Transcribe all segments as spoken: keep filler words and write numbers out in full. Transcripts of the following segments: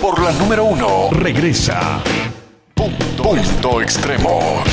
por la número uno. Regresa Punto, Punto Extremo.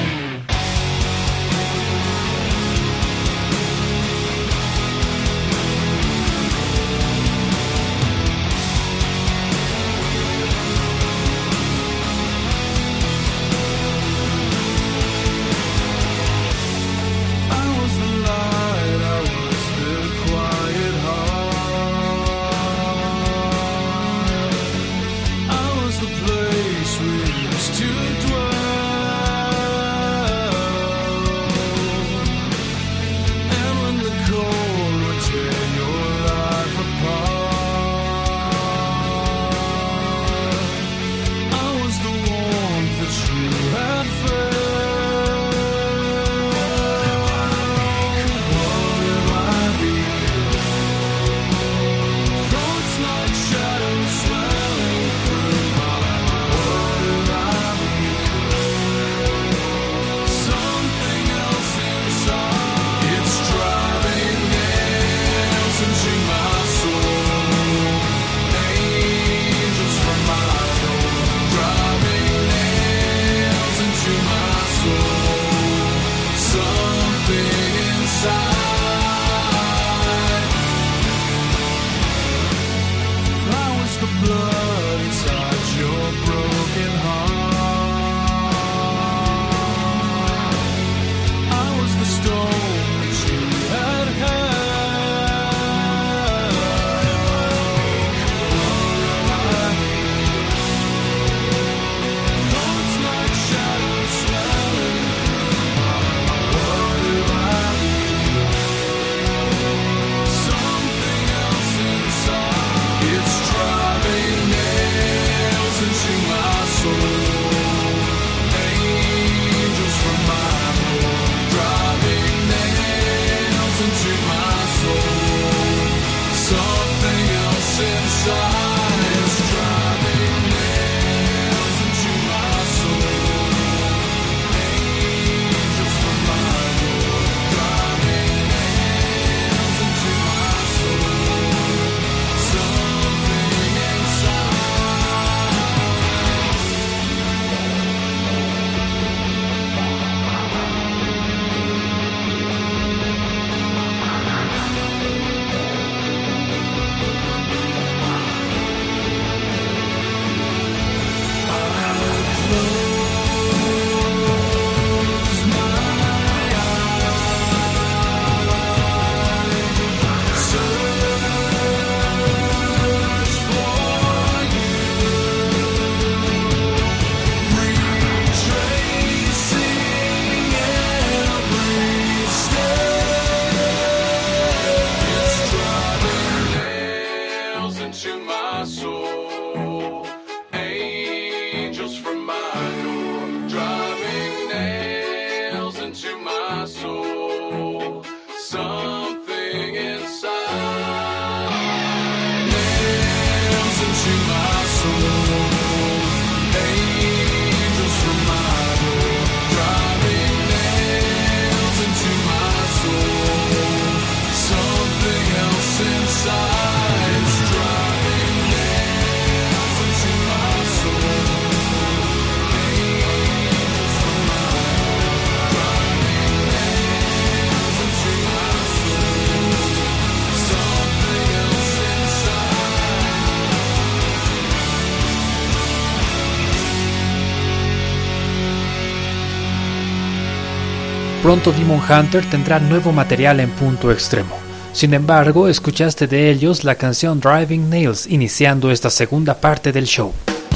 Pronto Demon Hunter tendrá nuevo material en Punto Extremo. Sin embargo, escuchaste de ellos la canción Driving Nails, iniciando esta segunda parte del show.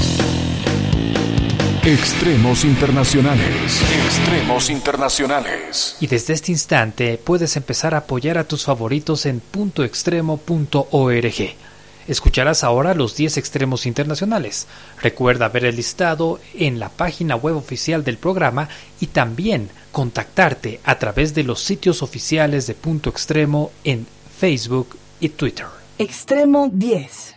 Extremos internacionales. Extremos internacionales. Y desde este instante puedes empezar a apoyar a tus favoritos en punto extremo punto org. Escucharás ahora los diez extremos internacionales. Recuerda ver el listado en la página web oficial del programa y también contactarte a través de los sitios oficiales de Punto Extremo en Facebook y Twitter. Extremo diez.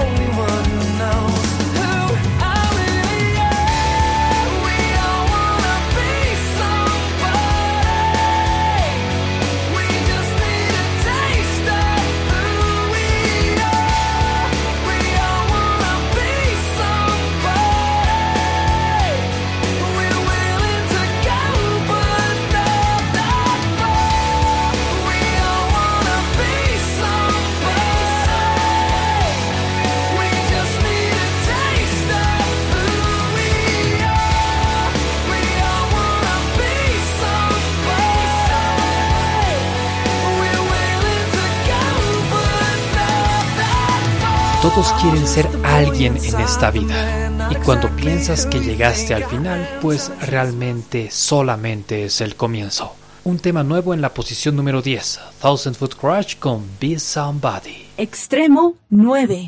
Wanna Todos quieren ser alguien en esta vida, y cuando piensas que llegaste al final, pues realmente solamente es el comienzo. Un tema nuevo en la posición número diez, Thousand Foot Crash con Be Somebody. Extremo nueve.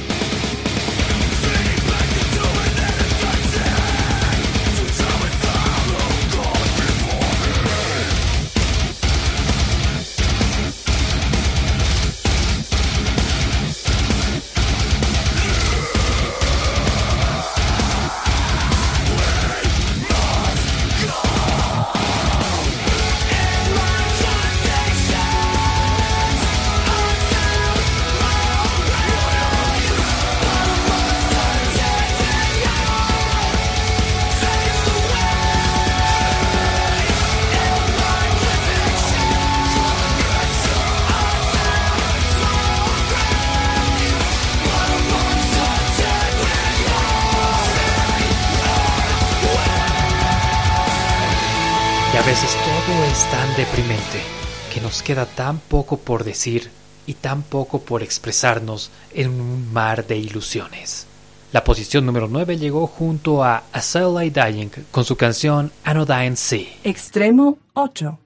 Y a veces todo es tan deprimente que nos queda tan poco por decir y tan poco por expresarnos en un mar de ilusiones. La posición número nueve llegó junto a As I Lay Dying con su canción Anodyne Sea. Extremo ocho.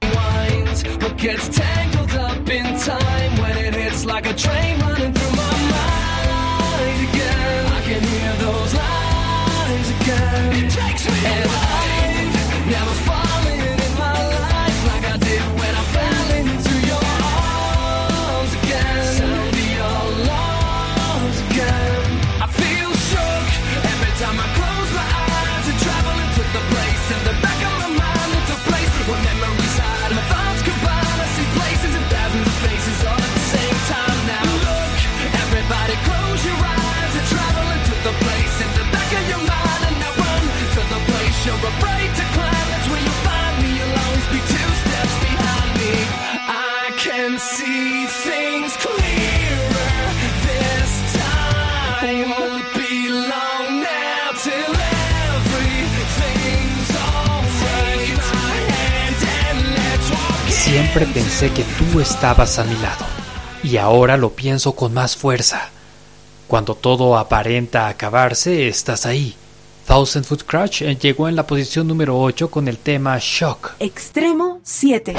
Siempre pensé que tú estabas a mi lado, y ahora lo pienso con más fuerza. Cuando todo aparenta acabarse, estás ahí. Thousand Foot Crash llegó en la posición número ocho con el tema Shock. Extremo siete.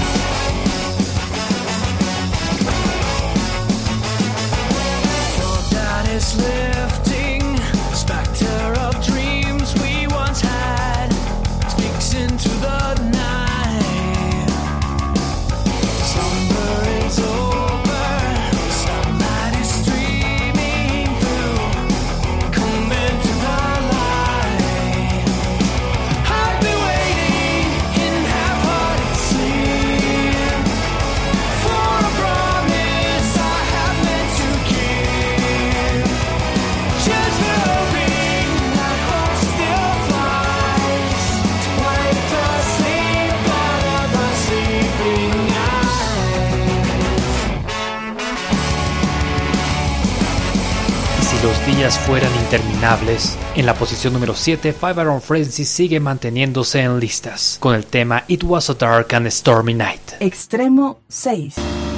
Los días fueran interminables, en la posición número siete, Five Iron Frenzy sigue manteniéndose en listas, con el tema It Was a Dark and Stormy Night. Extremo seis.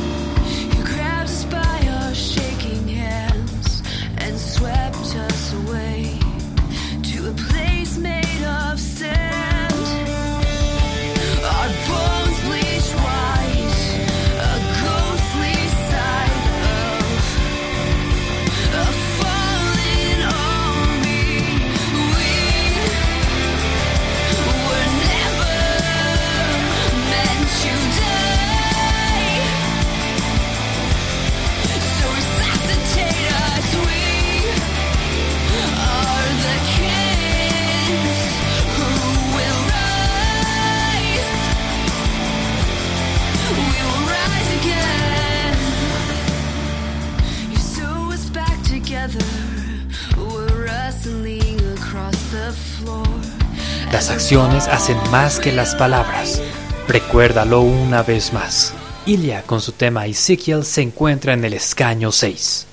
Las acciones hacen más que las palabras. Recuérdalo una vez más. Ilya con su tema Ezekiel se encuentra en el escaño seis.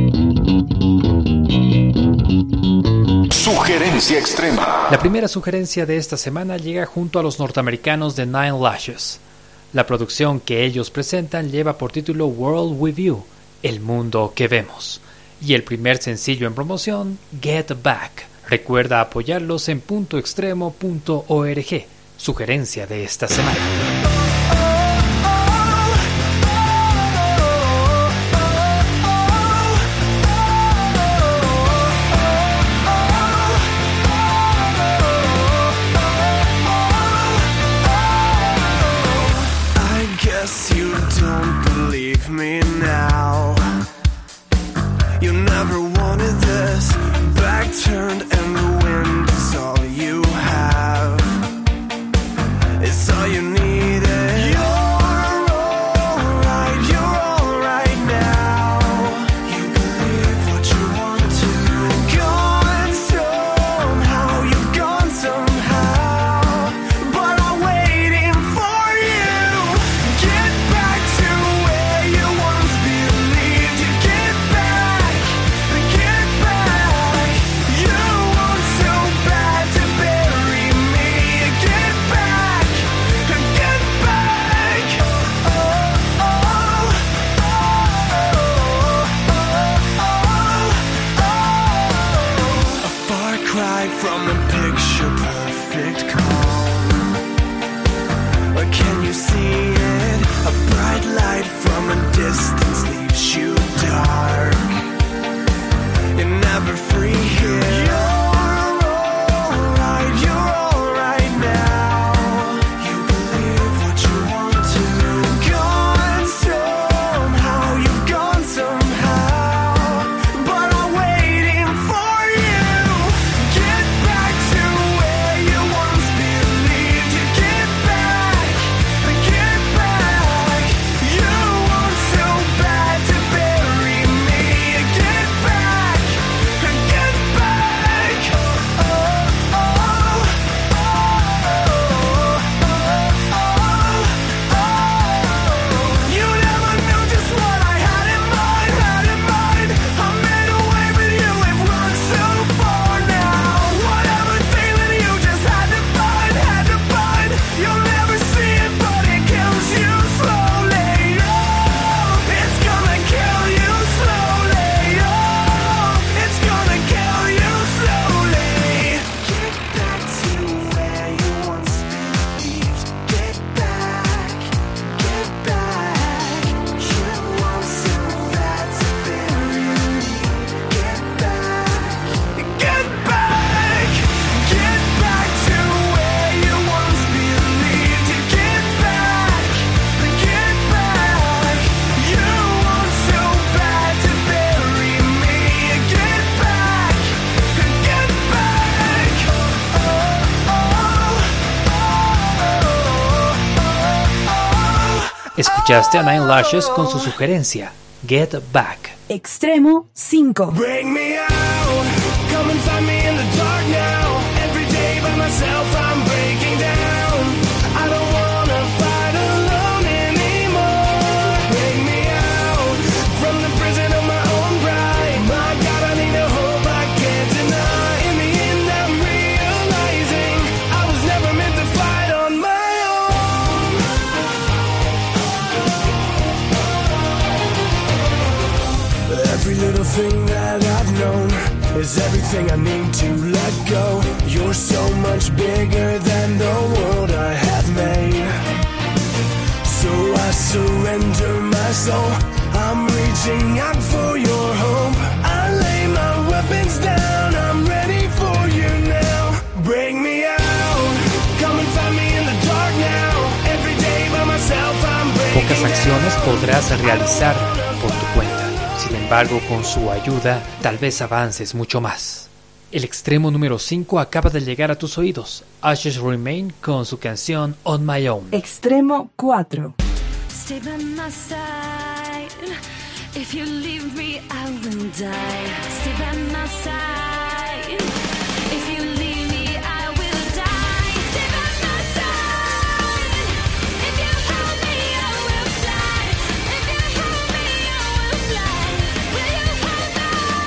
Sugerencia extrema. La primera sugerencia de esta semana llega junto a los norteamericanos de Nine Lashes. La producción que ellos presentan lleva por título World With You, el mundo que vemos. y el primer sencillo en promoción, Get Back. Recuerda apoyarlos en punto extremo punto org. Sugerencia de esta semana. Me now. You never wanted this. Back turned and the wind is all you have. It's all you needed. You're alright, you're alright now. You believe what you want to. Gone somehow, you've gone somehow. But I'm waiting for you. Get back to where you once believed. You get back, get back. You want so bad to bury me. Get back, get back. Oh, oh, oh, oh, oh. A far cry from a picture perfect calm. Or can you see it? A bright light from a distance leaves you dark. You're never free here. You're alright, you're alright now. You believe what you want to. Gone somehow, you've gone somehow. But I'm waiting for you. Get back to where you once believed. You get back, get back. You want so bad to bury me. Get back, get back. Oh, oh, oh, oh, oh. You never knew just what I had in mind, had in mind. I made a way with you, we've run so far now. Whatever thing that you just had to find, had to find. You'll never see it, but it kills you slowly. Oh, it's gonna kill you slowly. Oh, it's gonna kill you slowly. Get back to where you once believed. Get back, get back. You want so bad to bury me. Get back, get back. Get back to where you once believed. Get back, get back. You want so bad to bury me. Get back, get back. Oh, oh, oh, oh. Escuchaste a Nine Lashes con su sugerencia, Get Back. Extremo cinco. Bring me out, come and find me in the dark now. Every day by myself I'm breaking down. I don't wanna fight alone anymore. Bring me out from the prison of my own pride. My God, I need a hope I can't deny. In the end I'm realizing I was never meant to fight on my own. Every little thing that I've known is everything I need to let go. You're so much bigger than the world I have made. So I surrender my soul. I'm reaching out for your hope. I lay my weapons down. I'm ready for you now. Bring me out. Come and find me in the dark now. Every day by myself I'm breaking Pocas acciones podrás realizar por tu cuenta. Sin embargo, con su ayuda, tal vez avances mucho más. El extremo número cinco acaba de llegar a tus oídos. Ashes Remain con su canción On My Own. Extremo cuatro. Stay by my side. If you leave me, I will die. Stay by my side. If you leave me, I will die. Stay by my side. If you hold me, I will fly. If you hold me, I will fly. Will you hold me?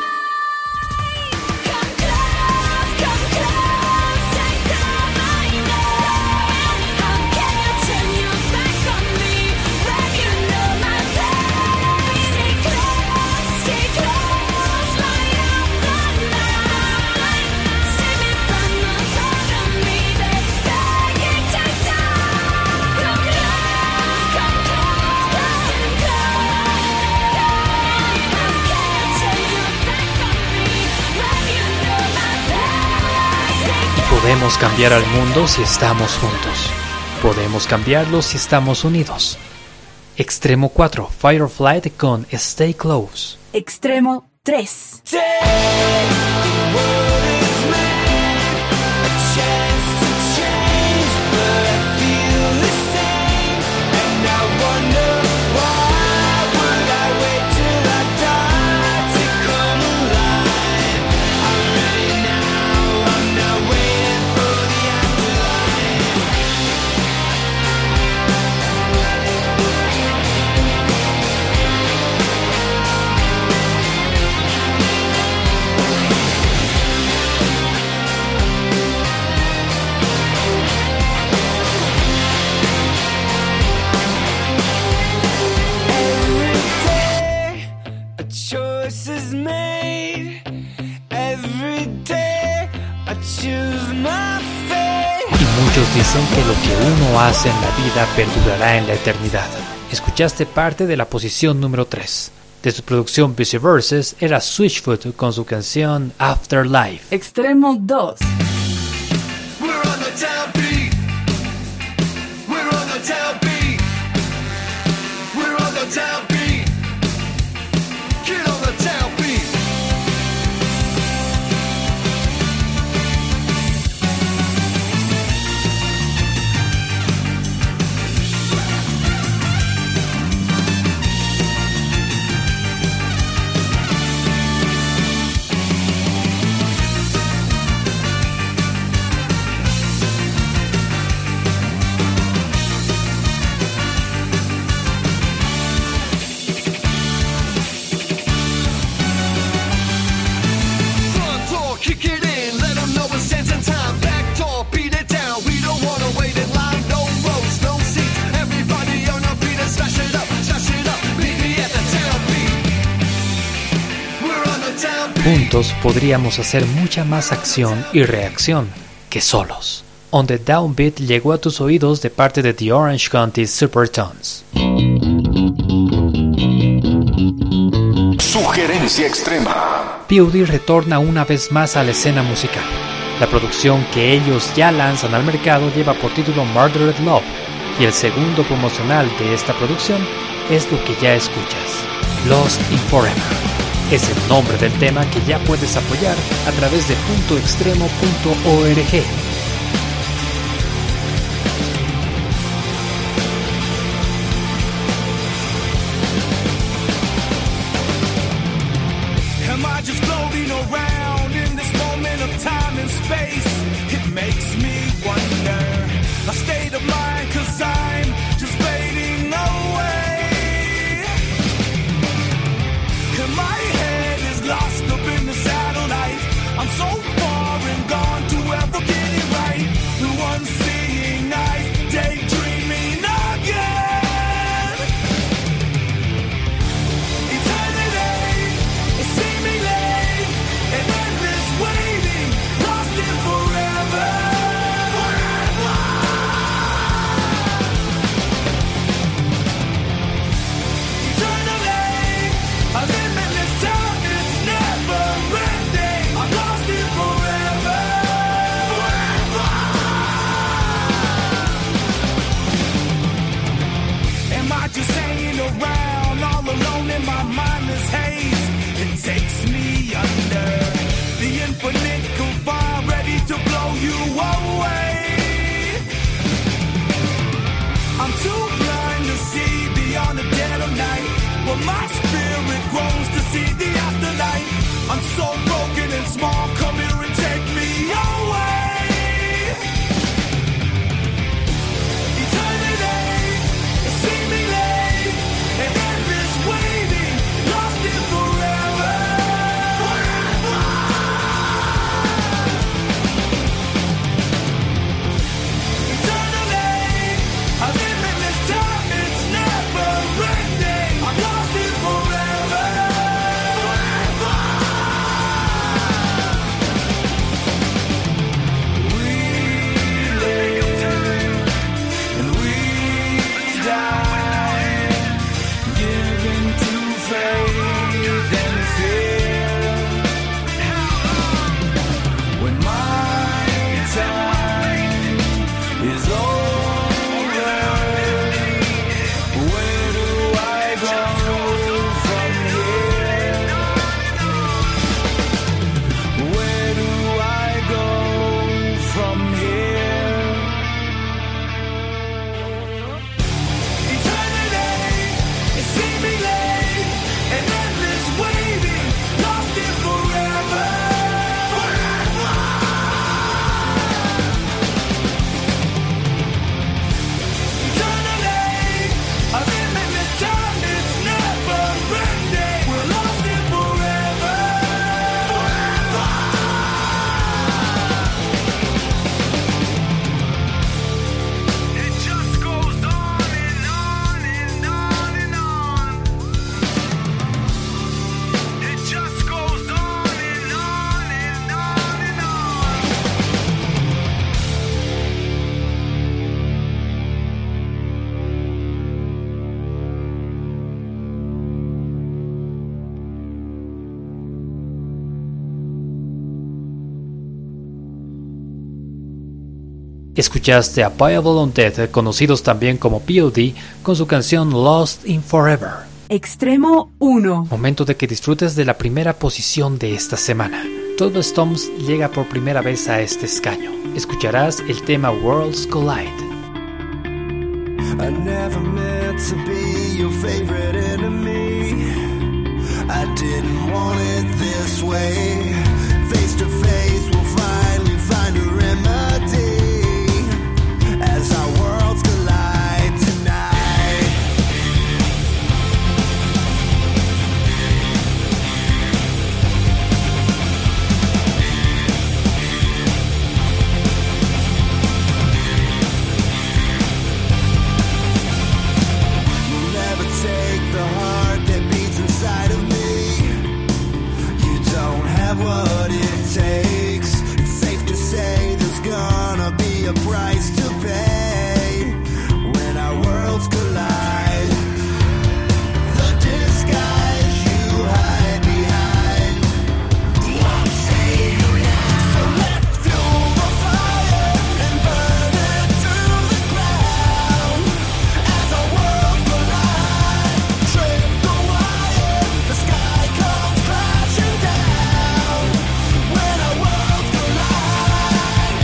Come close, come close. Take all my name. How can you turn your back on me when you know my pain? Stay close, stay close. podemos cambiar al mundo si estamos juntos. Podemos cambiarlo si estamos unidos. Extremo cuatro, Firefly con Stay Close. Extremo tres. Muchos dicen que lo que uno hace en la vida perdurará en la eternidad. Escuchaste parte de la posición número tres. De su producción Viceverses era Switchfoot con su canción Afterlife. Extremo dos. Juntos podríamos hacer mucha más acción y reacción que solos. On the Downbeat llegó a tus oídos de parte de The Orange County Supertones. Sugerencia extrema. P O D retorna una vez más a la escena musical. La producción que ellos ya lanzan al mercado lleva por título Murdered Love, y el segundo promocional de esta producción es lo que ya escuchas, Lost in Forever. Es el nombre del tema que ya puedes apoyar a través de punto extremo punto org. Am I just floating around in this moment of time and space? It makes me wonder. A state of mind, 'cause I'm just fading away. And my head is lost up in the satellite. I'm so far and gone to ever get it right. Through unseeing eyes, daydreaming again. Eternity is seemingly an endless waiting, lost in forever. Eternally, a limitless time, it's never ending. I'm lost in forever. Am I just hanging around all alone in my mindless haze? It takes me under the infinite confine, ready to blow you away. I'm too blind to see beyond the dead of night, but my spirit grows to see the afterlife. I'm so broken and small, come here and take me away. Eternity is seemingly an endless waiting, lost in forever. Eternally, a limitless time, it's never ending. I'm lost in forever. Escuchaste a Viable Undead, conocidos también como P O D, con su canción Lost in Forever. Extremo uno. Momento de que disfrutes de la primera posición de esta semana. twelve Stones llega por primera vez a este escaño. Escucharás el tema Worlds Collide. I never meant to be your favorite enemy. I didn't want it this way. Face to face, we'll finally find a remedy as our worlds collide tonight. You'll never take the heart that beats inside of me. You don't have what it takes. It's safe to say there's gonna be a price to pay when our worlds collide. The disguise you hide behind won't save you now. So let's fuel the fire and burn it to the ground as our worlds collide. Trip the wire, the sky comes crashing down when our worlds collide.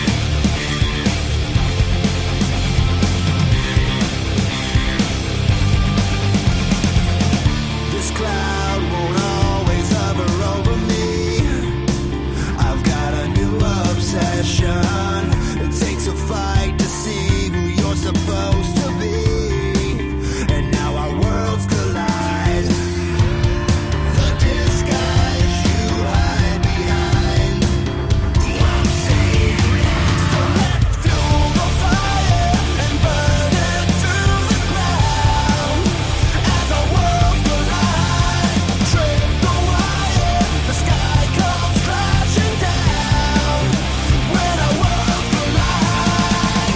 This cloud won't always hover over me. I've got a new obsession. It takes a fight to see who you're supposed to be. And now our worlds collide. The disguise you hide behind won't save you now. So let's fuel the fire and burn it to the ground as our worlds collide. Trip the wire, the sky comes crashing down when our worlds collide.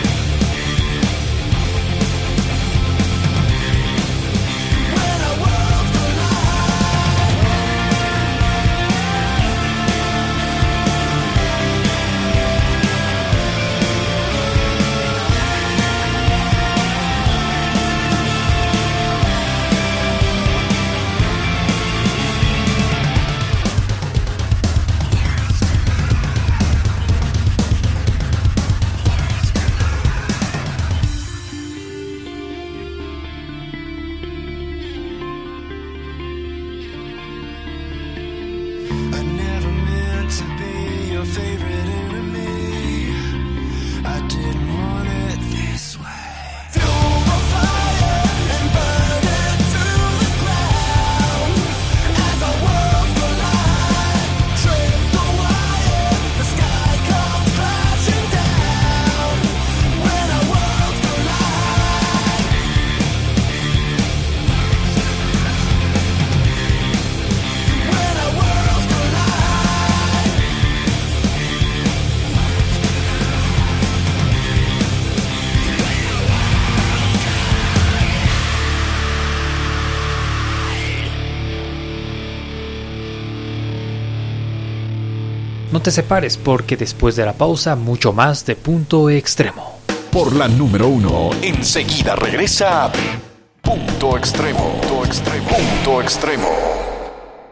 When our worlds I never meant to be your favorite enemy. I didn't want it this way. Fuel the fire and burn it to the ground as our worlds collide. Trip the wire, the sky comes crashing down when our worlds collide. When our worlds collide. No te separes porque después de la pausa mucho más de Punto Extremo. Por la número uno, enseguida regresa Punto Extremo. Punto Extremo. Punto Extremo.